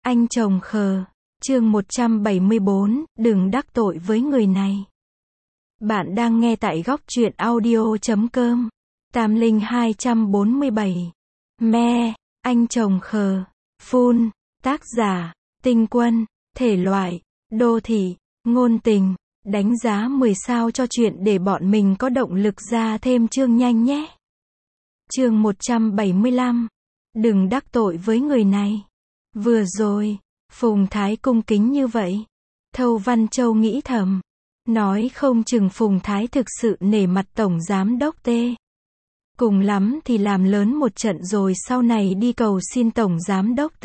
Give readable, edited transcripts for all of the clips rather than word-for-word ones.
Anh chồng khờ. Chương 174, đừng đắc tội với người này. Bạn đang nghe tại góc truyện audio.com. Tam Linh 247. Me, anh chồng khờ. Phun. Tác giả, Tinh Quân. Thể loại, đô thị, ngôn tình. Đánh giá 10 sao cho chuyện để bọn mình có động lực ra thêm chương nhanh nhé. Chương 175. Đừng đắc tội với người này. Vừa rồi, Phùng Thái cung kính như vậy. Thâu Văn Châu nghĩ thầm. Nói không chừng Phùng Thái thực sự nể mặt Tổng Giám Đốc T. Cùng lắm thì làm lớn một trận rồi sau này đi cầu xin Tổng Giám Đốc T.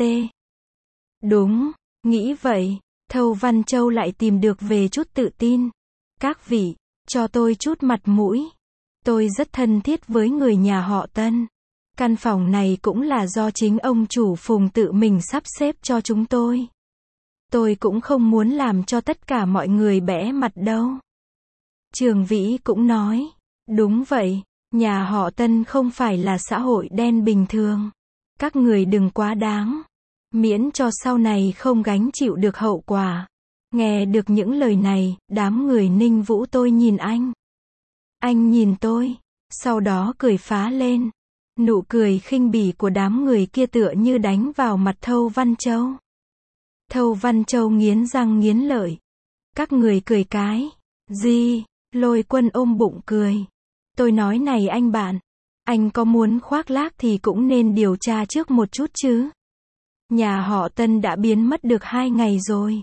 Đúng, nghĩ vậy, Thâu Văn Châu lại tìm được về chút tự tin. Các vị, cho tôi chút mặt mũi. Tôi rất thân thiết với người nhà họ Tân. Căn phòng này cũng là do chính ông chủ Phùng tự mình sắp xếp cho chúng tôi. Tôi cũng không muốn làm cho tất cả mọi người bẽ mặt đâu. Trường Vĩ cũng nói, đúng vậy, nhà họ Tân không phải là xã hội đen bình thường. Các người đừng quá đáng, miễn cho sau này không gánh chịu được hậu quả. Nghe được những lời này, đám người Ninh Vũ tôi nhìn anh. Anh nhìn tôi, sau đó cười phá lên. Nụ cười khinh bỉ của đám người kia tựa như đánh vào mặt Thâu Văn Châu. Thâu Văn Châu nghiến răng nghiến lợi. Các người cười cái gì? Lôi Quân ôm bụng cười. Tôi nói này anh bạn, anh có muốn khoác lác thì cũng nên điều tra trước một chút chứ. Nhà họ Tân đã biến mất được 2 ngày rồi.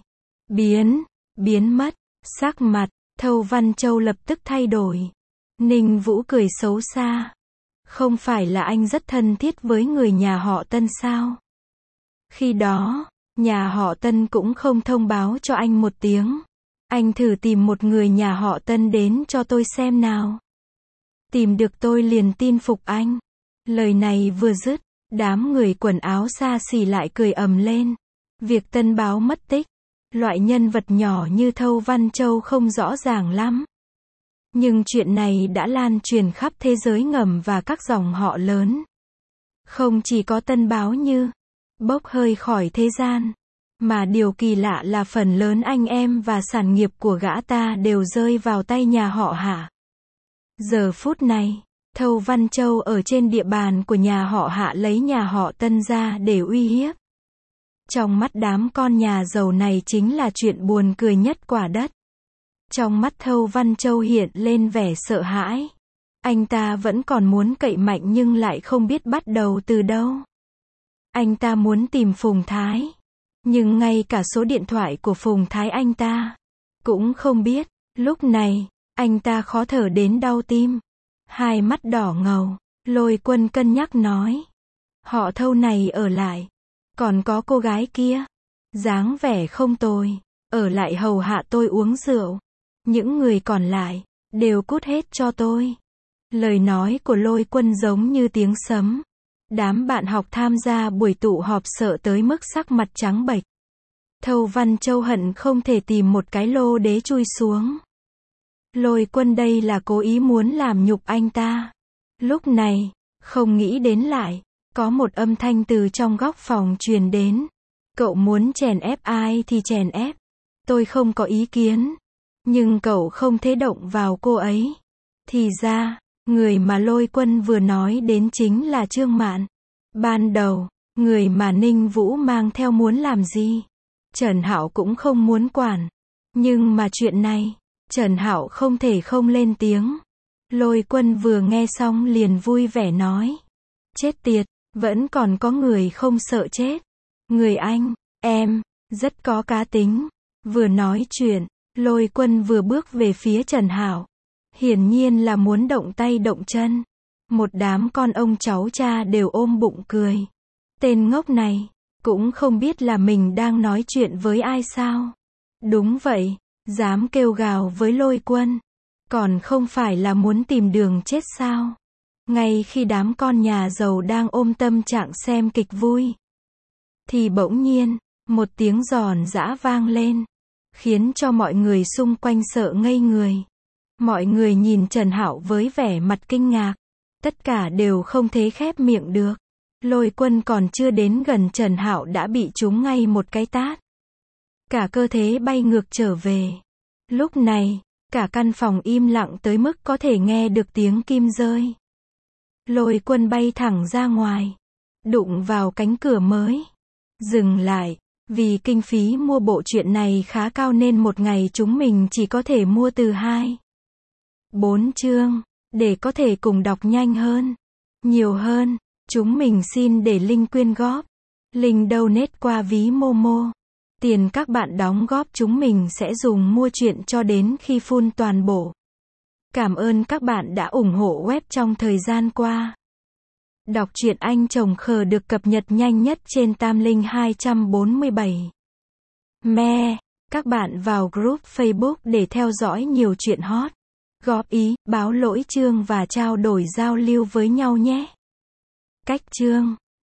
Biến mất. Sắc mặt Thâu Văn Châu lập tức thay đổi. Ninh Vũ cười xấu xa. Không phải là anh rất thân thiết với người nhà họ Tân sao? Khi đó, nhà họ Tân cũng không thông báo cho anh một tiếng. Anh thử tìm một người nhà họ Tân đến cho tôi xem nào. Tìm được tôi liền tin phục anh. Lời này vừa dứt, đám người quần áo xa xỉ lại cười ầm lên. Việc Tân báo mất tích, loại nhân vật nhỏ như Thâu Văn Châu không rõ ràng lắm. Nhưng chuyện này đã lan truyền khắp thế giới ngầm và các dòng họ lớn. Không chỉ có Tân báo như bốc hơi khỏi thế gian, mà điều kỳ lạ là phần lớn anh em và sản nghiệp của gã ta đều rơi vào tay nhà họ Hạ. Giờ phút này, Thâu Văn Châu ở trên địa bàn của nhà họ Hạ lấy nhà họ Tân ra để uy hiếp. Trong mắt đám con nhà giàu này chính là chuyện buồn cười nhất quả đất. Trong mắt Thâu Văn Châu hiện lên vẻ sợ hãi. Anh ta vẫn còn muốn cậy mạnh nhưng lại không biết bắt đầu từ đâu. Anh ta muốn tìm Phùng Thái. Nhưng ngay cả số điện thoại của Phùng Thái anh ta cũng không biết. Lúc này, anh ta khó thở đến đau tim. Hai mắt đỏ ngầu. Lôi Quân cân nhắc nói. Họ Thâu này ở lại. Còn có cô gái kia. Dáng vẻ không tồi. Ở lại hầu hạ tôi uống rượu. Những người còn lại, đều cút hết cho tôi. Lời nói của Lôi Quân giống như tiếng sấm. Đám bạn học tham gia buổi tụ họp sợ tới mức sắc mặt trắng bệch. Thâu Văn Châu hận không thể tìm một cái lô đế chui xuống. Lôi Quân đây là cố ý muốn làm nhục anh ta. Lúc này, không nghĩ đến lại, có một âm thanh từ trong góc phòng truyền đến. Cậu muốn chèn ép ai thì chèn ép. Tôi không có ý kiến. Nhưng cậu không thể động vào cô ấy. Thì ra, người mà Lôi Quân vừa nói đến chính là Trương Mạn. Ban đầu, người mà Ninh Vũ mang theo muốn làm gì? Trần Hạo cũng không muốn quản. Nhưng mà chuyện này, Trần Hạo không thể không lên tiếng. Lôi Quân vừa nghe xong liền vui vẻ nói. Chết tiệt, vẫn còn có người không sợ chết. Người anh, em, rất có cá tính. Vừa nói chuyện, Lôi Quân vừa bước về phía Trần Hạo. Hiển nhiên là muốn động tay động chân. Một đám con ông cháu cha đều ôm bụng cười. Tên ngốc này, cũng không biết là mình đang nói chuyện với ai sao. Đúng vậy, dám kêu gào với Lôi Quân. Còn không phải là muốn tìm đường chết sao. Ngay khi đám con nhà giàu đang ôm tâm trạng xem kịch vui. Thì bỗng nhiên, một tiếng giòn giã vang lên. Khiến cho mọi người xung quanh sợ ngây người. Mọi người nhìn Trần Hạo với vẻ mặt kinh ngạc. Tất cả đều không thể khép miệng được. Lôi Quân còn chưa đến gần Trần Hạo đã bị trúng ngay một cái tát. Cả cơ thể bay ngược trở về. Lúc này, cả căn phòng im lặng tới mức có thể nghe được tiếng kim rơi. Lôi Quân bay thẳng ra ngoài, đụng vào cánh cửa mới. Dừng lại, vì kinh phí mua bộ truyện này khá cao nên một ngày chúng mình chỉ có thể mua từ 2-4 chương, để có thể cùng đọc nhanh hơn, nhiều hơn. Chúng mình xin để link quyên góp, link donate qua ví Momo. Tiền các bạn đóng góp chúng mình sẽ dùng mua truyện cho đến khi full toàn bộ. Cảm ơn các bạn đã ủng hộ web trong thời gian qua. Đọc truyện Anh Chồng Khờ được cập nhật nhanh nhất trên Tamlink 247. Me, các bạn vào group Facebook để theo dõi nhiều chuyện hot, góp ý, báo lỗi chương và trao đổi giao lưu với nhau nhé. Cách chương